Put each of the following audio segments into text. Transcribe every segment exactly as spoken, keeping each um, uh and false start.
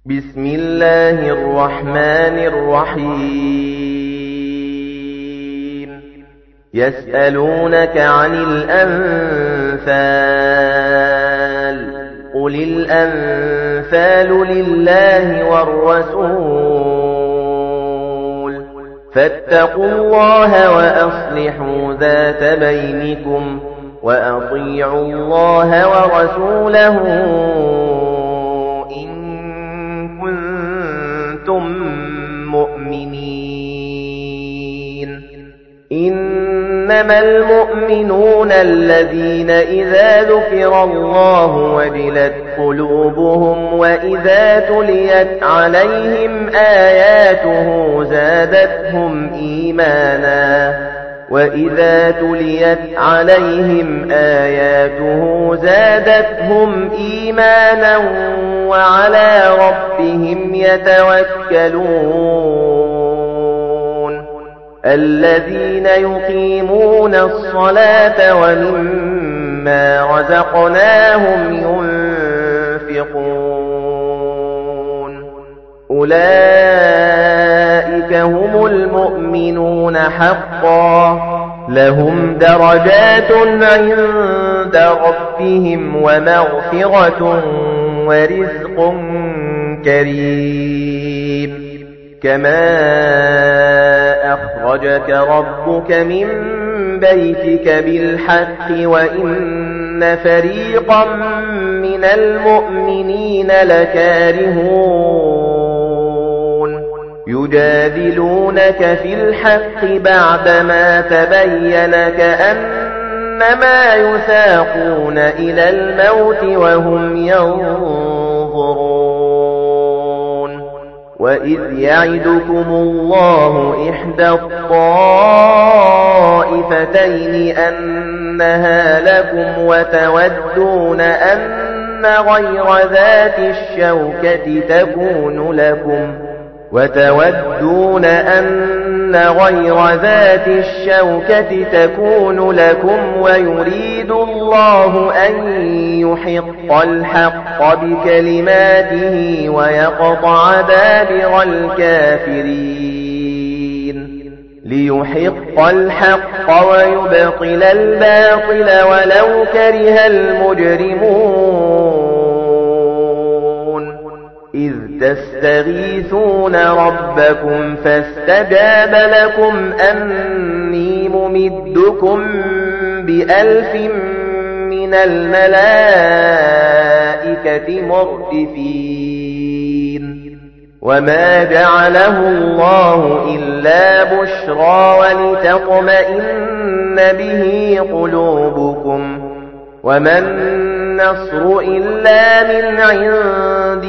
بسم الله الرحمن الرحيم يسألونك عن الأنفال قل الأنفال لله والرسول فاتقوا الله وأصلحوا ذات بينكم وأطيعوا الله ورسوله كنتم مؤمنين إنما المؤمنون الذين إذا ذكر الله وجلت قلوبهم وإذا تليت عليهم آياته زادتهم إيمانا وإذا تليت عليهم آياته زادتهم إيمانا وعلى ربهم يتوكلون الذين يقيمون الصلاة ومما رزقناهم ينفقون أولئك هم المؤمنون حقا لهم درجات عند ربهم ومغفرة ورزق كريم كما أخرجك ربك من بيتك بالحق وإن فريقا من المؤمنين لكارهون يجادلونك في الحق بعدما تبين كأنما يساقون إلى الموت وهم ينظرون وإذ يعدكم الله إحدى الطائفتين أنها لكم وتودون أن غير ذات الشوكة تكون لكم وتودون أن غير ذات الشوكة تكون لكم ويريد الله أن يحق الحق بكلماته ويقطع دابر الكافرين ليحق الحق ويبطل الباطل ولو كره المجرمون إذ تستغيثون ربكم فاستجاب لكم أني ممدكم بألف من الملائكة مردفين وما جعله الله إلا بشرى ولتطمئن به قلوبكم وما النصر إلا من عند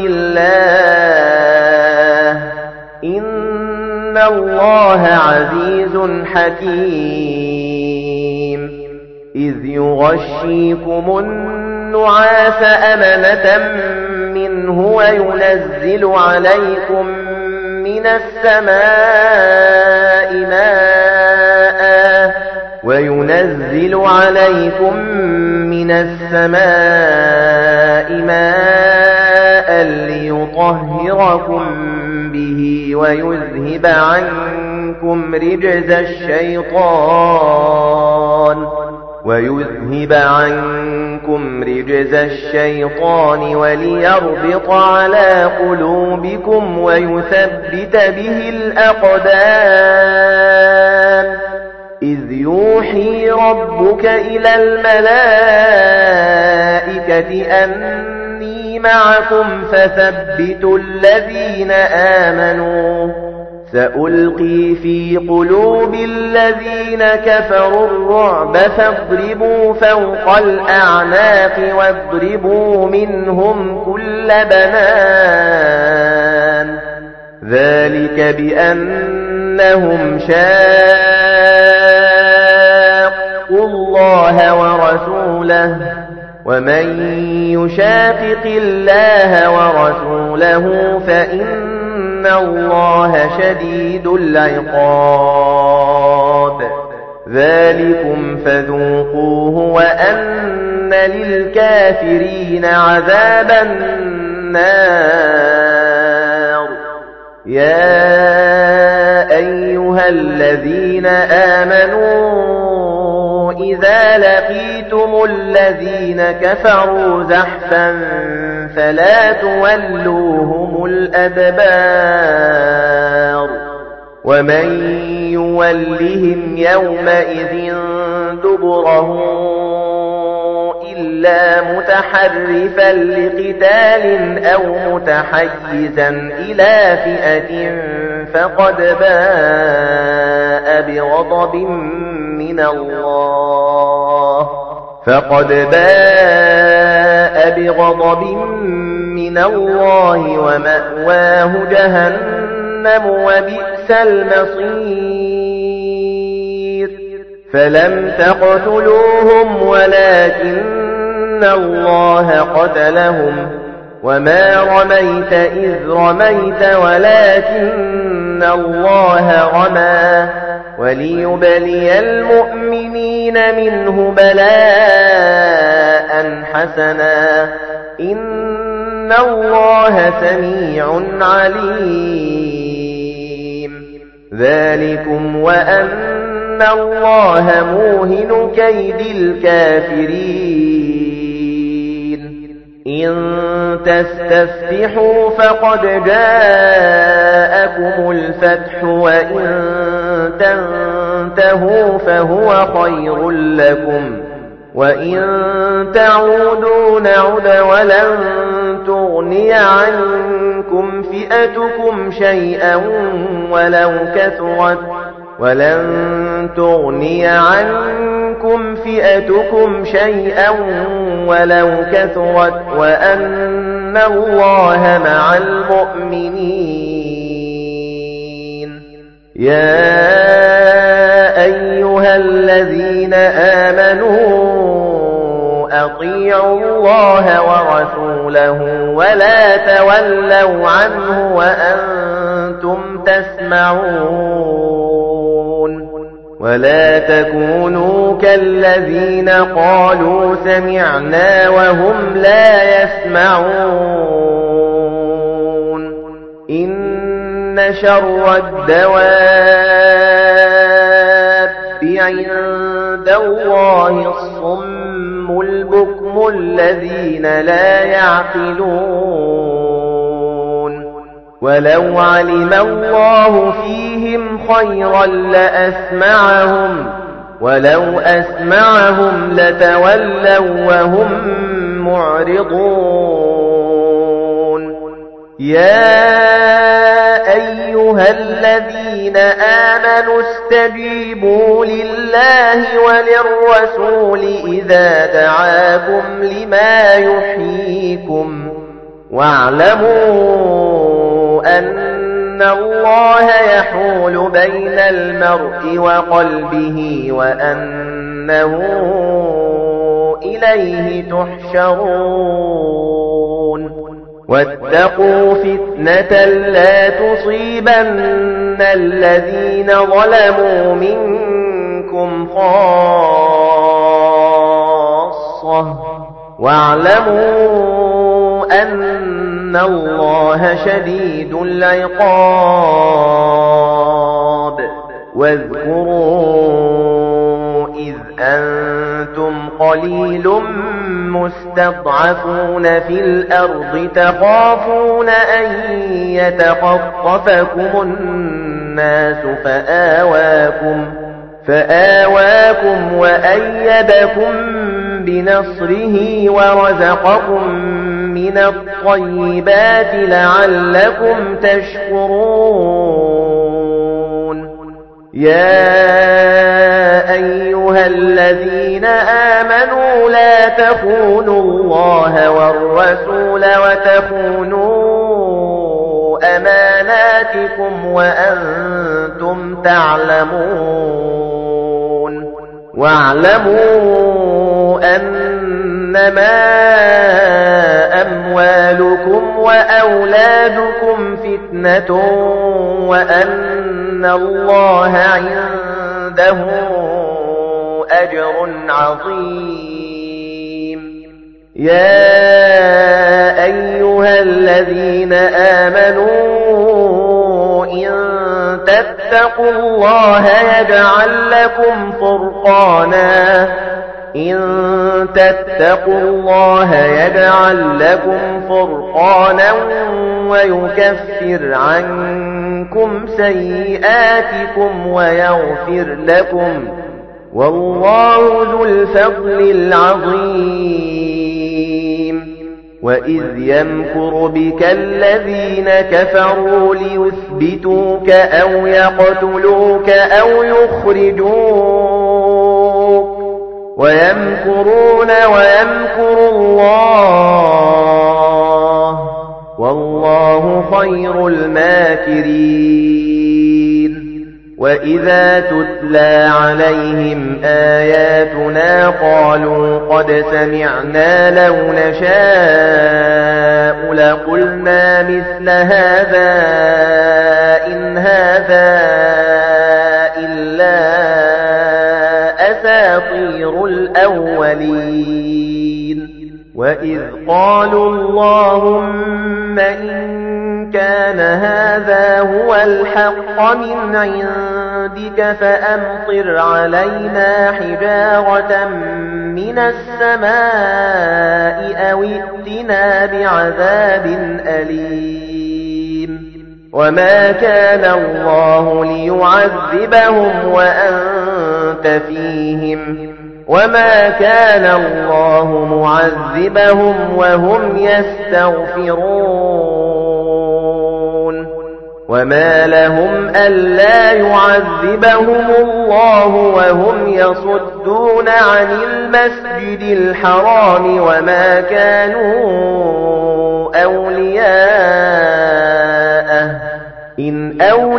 الله إن الله عزيز حكيم إذ يغشيكم النعاس أمنة منه وينزل عليكم من السماء ماء وينزل عليكم من السماء ماء ليطهركم به ويذهب عنكم رجز الشيطان ويذهب عنكم رجز الشيطان وليربط على قلوبكم ويثبت به الأقدام إذ يوحي ربك إلى الملائكة أني معكم فثبتوا الذين آمنوا سألقي في قلوب الذين كفروا الرعب فاضربوا فوق الأعناق واضربوا منهم كل بنان ذلك بأنهم شاقوا الله ورسوله ومن يشاقق الله ورسوله فإن إن الله شديد العقاب ذلكم فذوقوه وأن للكافرين عذاب النار يا أيها الذين آمنوا إذا لقيتم الذين كفروا زحفا فلا تولوهم الأدبار ومن يولهم يومئذ دبره إلا متحرفا لقتال أو متحيزا إلى فئة فقد باء بغضب من الله فقد باء بغضب من الله ومأواه جهنم وبئس المصير فلم تقتلوهم ولكن الله قتلهم وما رميت إذ رميت ولكن الله رمى وليبلي المؤمنين منه بلاء حسنا إن الله سميع عليم ذلكم وأن الله موهن كيد الكافرين إن تستفتحوا فقد جاءكم الفتح وإن تنتهوا فهو خير لكم وإن تعودوا نعد ولن تغني عنكم فئتكم شيئا ولو كثرت ولن تغني عنكم فئتكم شيئا ولو كثرت وأن الله مع المؤمنين يا أيها الذين آمنوا أطيعوا الله ورسوله ولا تولوا عنه وأنتم تسمعون ولا تكونوا كالذين قالوا سمعنا وهم لا يسمعون إن شر الدواب عند الله الصم البكم الذين لا يعقلون ولو علم الله فيهم خيرا لأسمعهم ولو أسمعهم لتولوا وهم معرضون يا أيها الذين آمنوا استجيبوا لله وللرسول إذا دعاكم لما يحييكم واعلموا أن الله يحول بين المرء وقلبه وأنه إليه تحشرون واتقوا فتنة لا تصيبن الذين ظلموا منكم خاصة واعلموا أن الله شديد العقاب واذكروا إذ أنتم قليل مستضعفون في الأرض تخافون أن يتخطفكم الناس فآواكم فآواكم وأيدكم بنصره ورزقكم من الطيبات لعلكم تشكرون يا أيها الذين آمنوا لا تخونوا الله والرسول وتخونوا أماناتكم وأنتم تعلمون واعلموا أنما أموالكم وأولادكم فتنة وأن الله عنده أجر عظيم يا أيها الذين آمنوا إن تتقوا الله يجعل لكم فرقانا إن تتقوا الله يجعل لكم فرقانا ويكفر عنكم سيئاتكم ويغفر لكم والله ذو الفضل العظيم وإذ يمكر بك الذين كفروا ليثبتوك أو يقتلوك أو يخرجوك ويمكرون ويمكر الله والله خير الماكرين وإذا تتلى عليهم آياتنا قالوا قد سمعنا لو نشاء لقلنا مثل هذا إن هذا إلا أساطير الأولين وإذ قالوا اللهم إن كان هذا هو الحق من عندك فأمطر علينا حجارة من السماء أو ائتنا بعذاب أليم وما كان الله ليعذبهم وأنت فيهم وما كان الله معذبهم وهم يستغفرون وما لهم ألا يعذبهم الله وهم يصدون عن المسجد الحرام وما كانوا أولياءه إن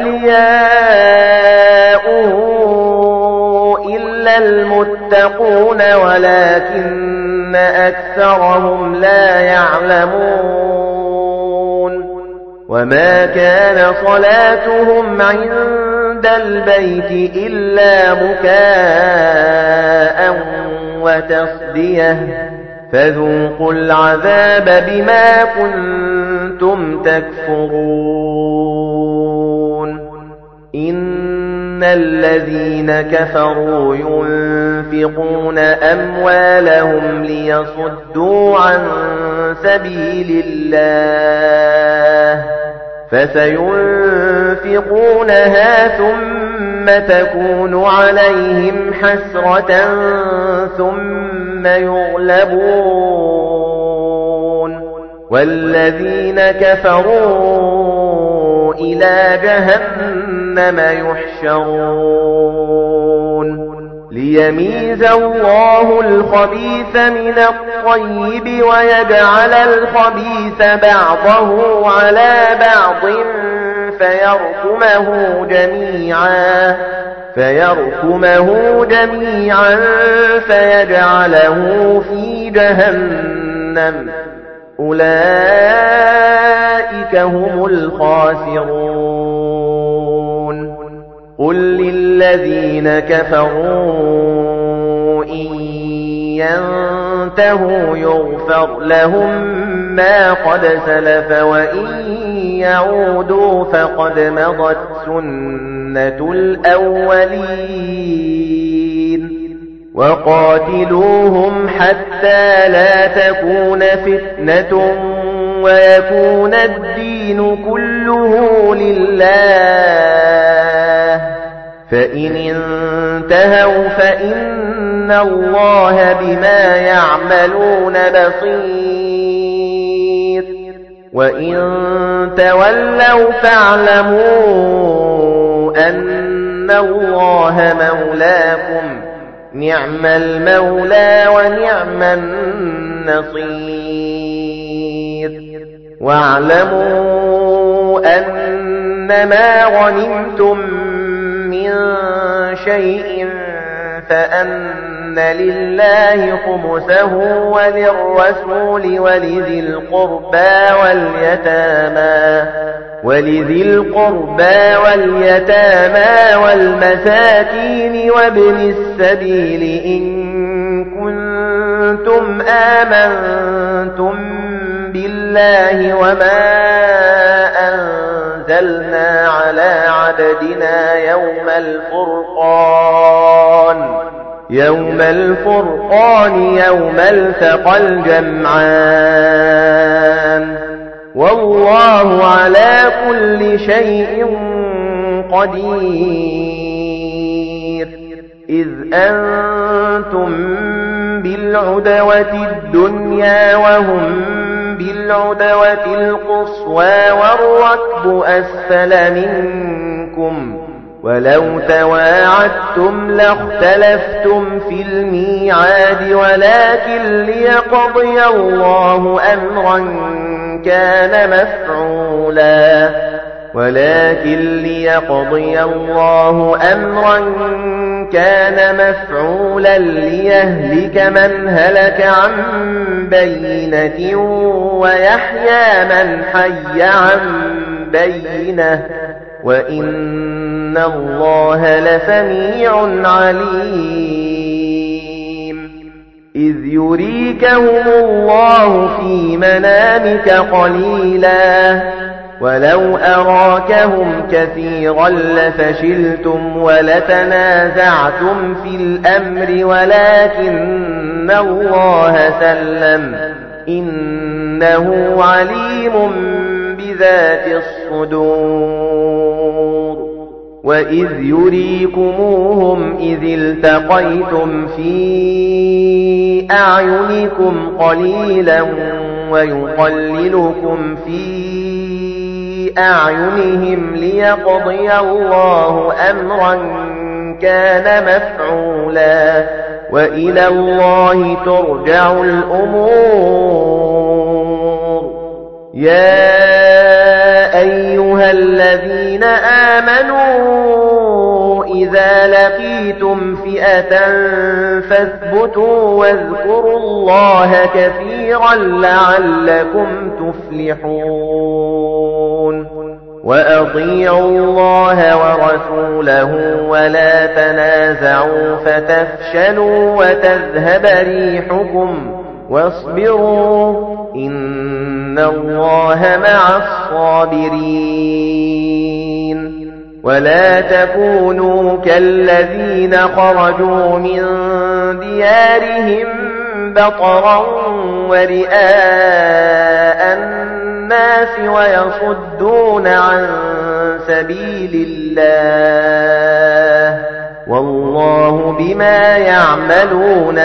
أولياؤه إلا المتقون ولكن أكثرهم لا يعلمون وما كان صلاتهم عند البيت إلا مكاء وتصدية فذوقوا العذاب بما كنتم تكفرون إن الذين كفروا ينفقون أموالهم ليصدوا عن سبيل الله فسينفقونها ثم تكون عليهم حسرة ثم يغلبون والذين كفروا إلى جهنم يحشرون ليميز الله الخبيث من الطيب ويجعل الخبيث بعضه على بعض فيركمه جميعا فيركمه جميعا فيجعله في جهنم أولئك هم الخاسرون قل للذين كفروا إن ينتهوا يغفر لهم ما قد سلف وإن يعودوا فقد مضت سنة الأولين وقاتلوهم حتى لا تكون فتنة ويكون الدين كله لله فإن انتهوا فإن الله بما يعملون بصير وإن تولوا فاعلموا أن الله مولاكم نعم المولى ونعم النصير واعلموا أنما غنمتم من شيء فأن لله خمسه وللرسول ولذي القربى واليتامى ولذي القربى واليتامى والمساكين وابن السبيل إن كنتم آمنتم بالله وما أنزل أنزلنا على عبدنا يوم الفرقان يوم الفرقان يوم التقى الجمعان والله على كل شيء قدير إذ أنتم بالعدوة الدنيا وهم بالعدوة القصوى والركب أسفل منكم ولو تواعدتم لاختلفتم في الميعاد ولكن ليقضي الله أمرا كان مفعولا ولكن ليقضي الله أمرا كان مفعولا ليهلك من هلك عن بينة ويحيى من حي عن بينة وإن الله لسميع عليم إذ يريكهم الله في منامك قليلا ولو أراكهم كثيرا لفشلتم ولتنازعتم في الأمر ولكن الله سلم إنه عليم بذات الصدور وإذ يريكموهم إذ التقيتم في أعينكم قليلا ويقللكم في أعينهم ليقضي الله أمرا كان مفعولا وإلى الله ترجع الأمور يا أيها الذين آمنوا إذا لقيتم فئة فاثبتوا واذكروا الله كثيرا لعلكم تفلحون وأطيعوا الله ورسوله ولا تنازعوا فتفشلوا وتذهب ريحكم واصبروا إن الله مع الصابرين ولا تكونوا كالذين خرجوا من ديارهم بطرا ورئاء الناس ويصدون عن سبيل الله والله بما يعملون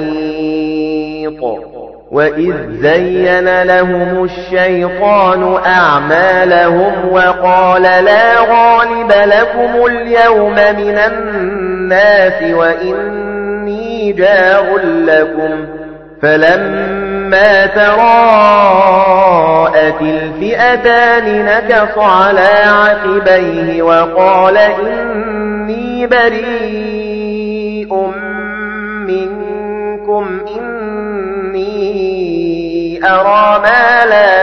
محيط وإذ زين لهم الشيطان أعمالهم وقال لا غالب لكم اليوم من الناس وإني جار لكم فلما تراءت الفئتان نكص على عقبيه وقال إني بريء منكم إني أرى ما لا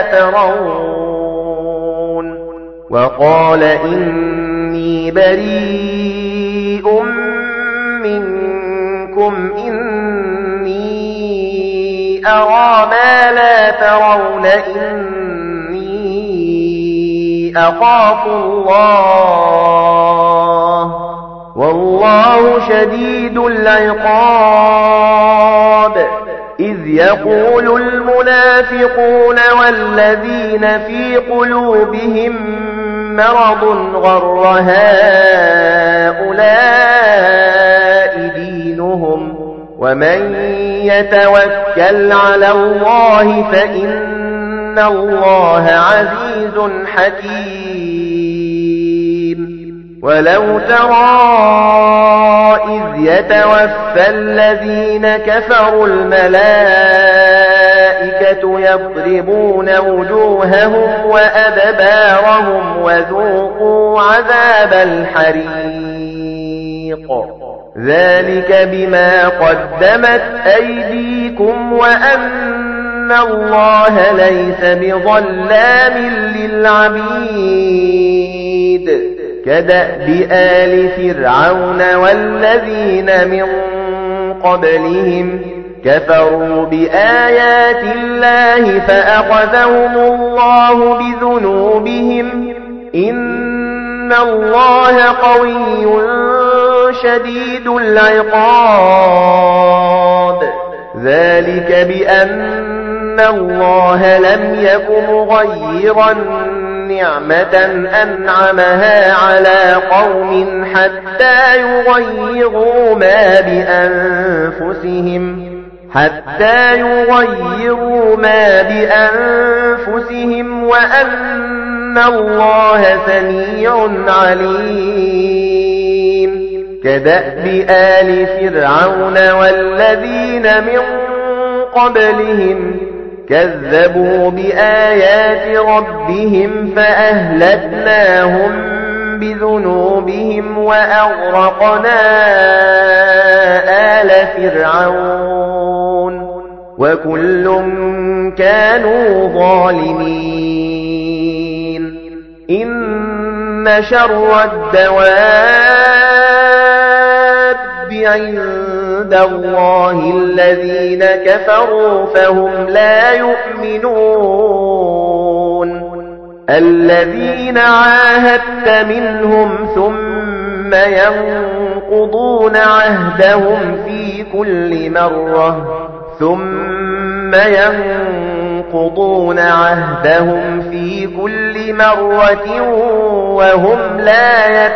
ترون وقال إني بريء منكم إني أرى ما لا ترون إني أخاف الله والله شديد العقاب إذ يقول المنافقون والذين في قلوبهم مرض غر هؤلاء دينهم ومن يتوكل على الله فإن الله عزيز حكيم ولو ترى إذ يتوفى الذين كفروا الملائكة يضربون وجوههم وأدبارهم وذوقوا عذاب الحريق ذلك بما قدمت أيديكم وأن الله ليس بظلام للعبيد كدأب آل فرعون والذين من قبلهم كفروا بآيات الله فأخذهم الله بذنوبهم إن الله قوي شديد العقاب ذلك بأن الله لم يك مغيرا نعمة أنعمها على قوم حتى يغيروا ما بأنفسهم حتى يغيروا ما بأنفسهم وأن الله سميع عليم كدأب آل فرعون والذين من قبلهم كذبوا بآيات ربهم فأهلكناهم بذنوبهم وأغرقنا آل فرعون وكل كانوا ظالمين إن شر الدواب عند الله الذين كفروا فهم لا يؤمنون الذين عاهدت منهم ثم ينقضون عهدهم في كل مرة ثم ينقضون عهدهم في كل مرة وهم لا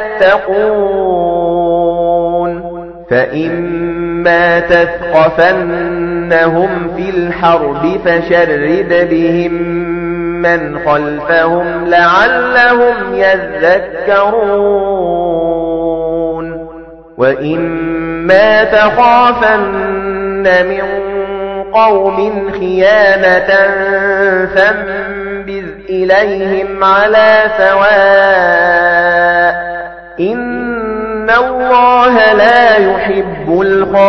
يتقون فإما تثقفنهم في الحرب فشرد بهم من خلفهم لعلهم يذكرون وإما تخافن من قوم خيانة فانبذ إليهم على سواء إن الله لا يحب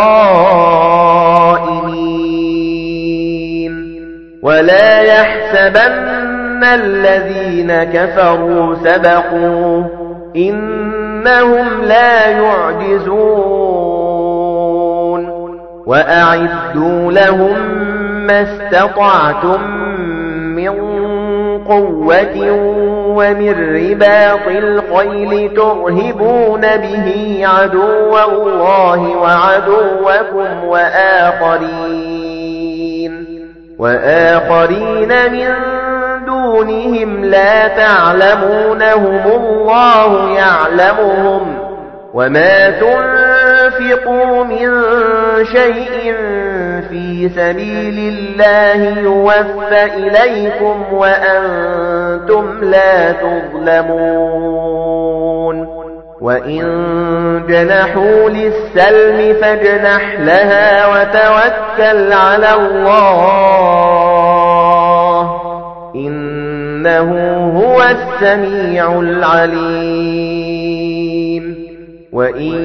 الخائنين ولا يحسبن الذين كفروا سبقوا إنهم لا يعجزون وأعدوا لهم ما استطعتم من قوة ومن رباط الخيل ترهبون به عدو الله وعدوكم وآخرين وآخرين من دونهم لا تعلمونهم الله يعلمهم وما تنفقوا من شيء في سبيل الله يوفى إليكم وأنتم لا تظلمون وإن جنحوا للسلم فاجنح لها وتوكل على الله إنه هو السميع العليم وإن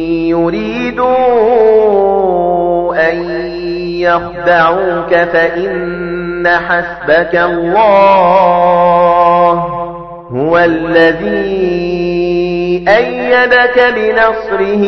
يريدوا أن يخدعوك فإن حسبك الله هو الذي أيدك بنصره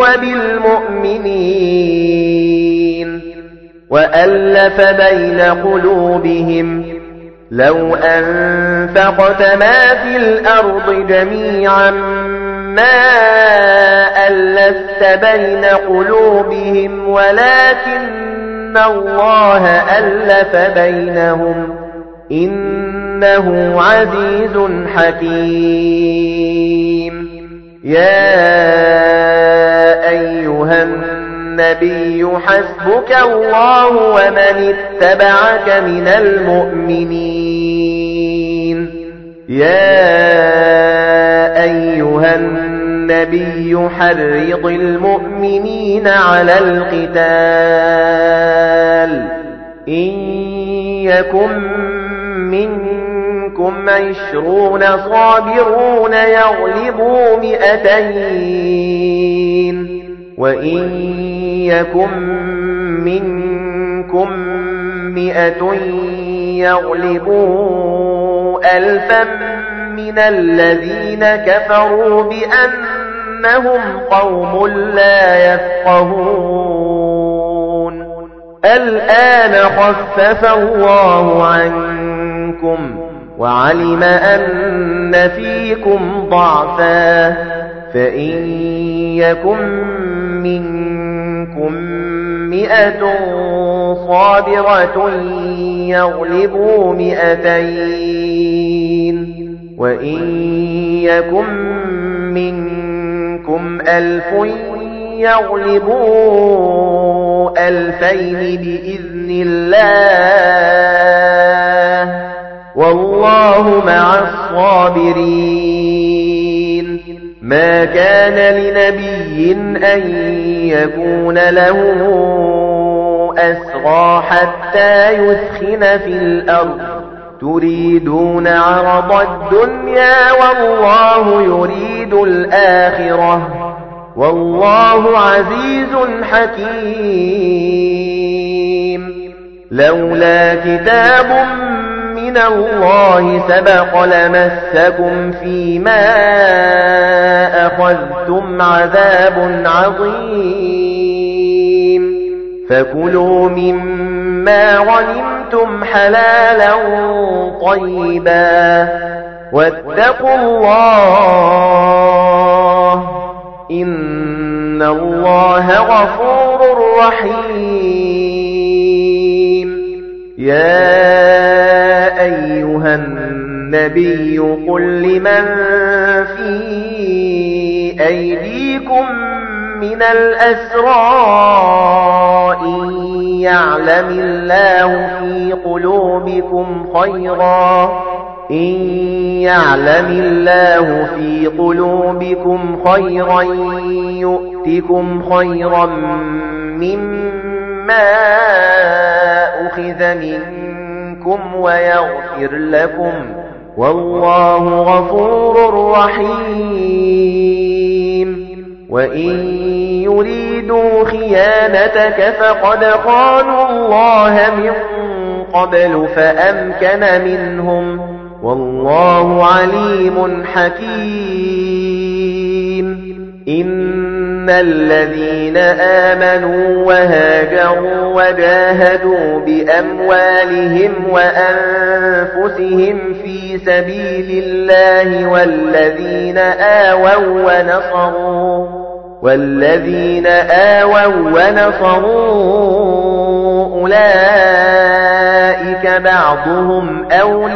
وبالمؤمنين وألف بين قلوبهم لو أنفقت ما في الأرض جميعا ما ألفت بين قلوبهم ولكن الله ألف بينهم إنه عزيز حكيم يا أيها النبي حسبك الله ومن اتبعك من المؤمنين يا أيها النبي حرض المؤمنين على القتال إن يكن منكم عشرون صابرون يغلبوا مئتين وإن يكن منكم مئة يغلبوا ألفا من الذين كفروا بأنهم قوم لا يفقهون الآن خفف الله عنكم وعلم أن فيكم ضعفا فإن يكن منكم مئة صابرة يغلبوا مئتين وإن يكن منكم ألف يغلبوا ألفين بإذن الله والله مع الصابرين ما كان لنبي أن يكون له أسرى حتى يثخن في الأرض تريدون عرض الدنيا والله يريد الآخرة والله عزيز حكيم لولا كتاب من الله سبق لمسكم فيما أخذتم عذاب عظيم فكلوا مما غنمتم حلالا طيبا واتقوا الله إن الله غفور رحيم يا أيها النبي قل لمن في أيديكم من الأسرى إن يعلم الله في قلوبكم خيرا إن يعلم الله في قلوبكم خيرا يؤتكم خيرا مما أخذ منكم ويغفر لكم والله غفور رحيم وإن يريدوا خيانتك فقد خانوا الله من قبل فأمكن منهم والله عليم حكيم إن الذين آمنوا وهاجروا وجاهدوا بأموالهم وأنفسهم في سبيل الله والذين آووا ونصروا والذين آووا ونصروا أولئك بعضهم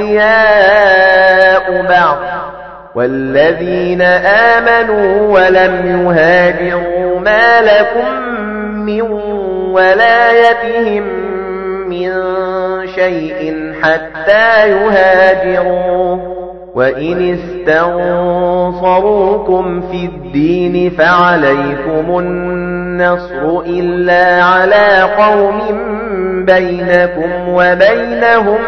أولياء بعض والذين آمنوا ولم يهاجروا ما لكم من ولايتهم من شيء حتى يهاجروا وإن استنصروكم في الدين فعليكم النصر إلا على قوم بينكم وبينهم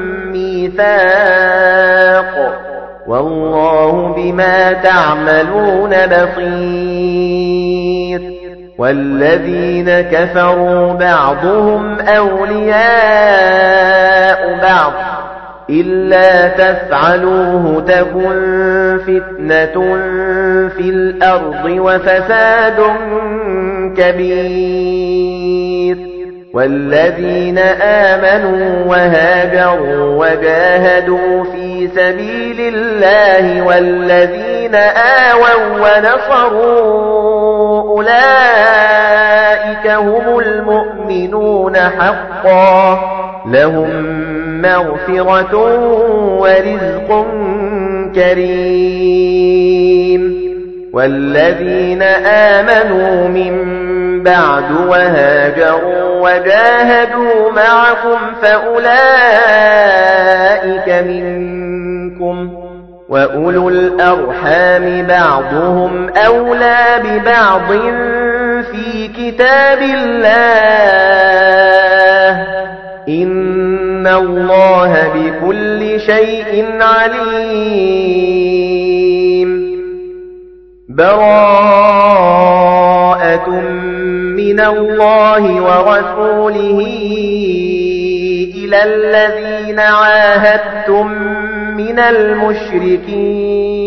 ميثاق والله بما تعملون بصير والذين كفروا بعضهم أولياء بعض إلا تفعلوه تكن فتنة في الأرض وفساد كبير والذين آمنوا وهاجروا وجاهدوا في سبيل الله والذين آووا ونصروا أولئك هم المؤمنون حقا لهم مغفرة ورزق كريم والذين آمنوا من بعد وهاجروا وجاهدوا معكم فأولئك منكم وأولو الأرحام بعضهم أولى ببعض في كتاب الله إن الله بكل شيء عليم براءة من الله ورسوله إلى الذين عاهدتم من المشركين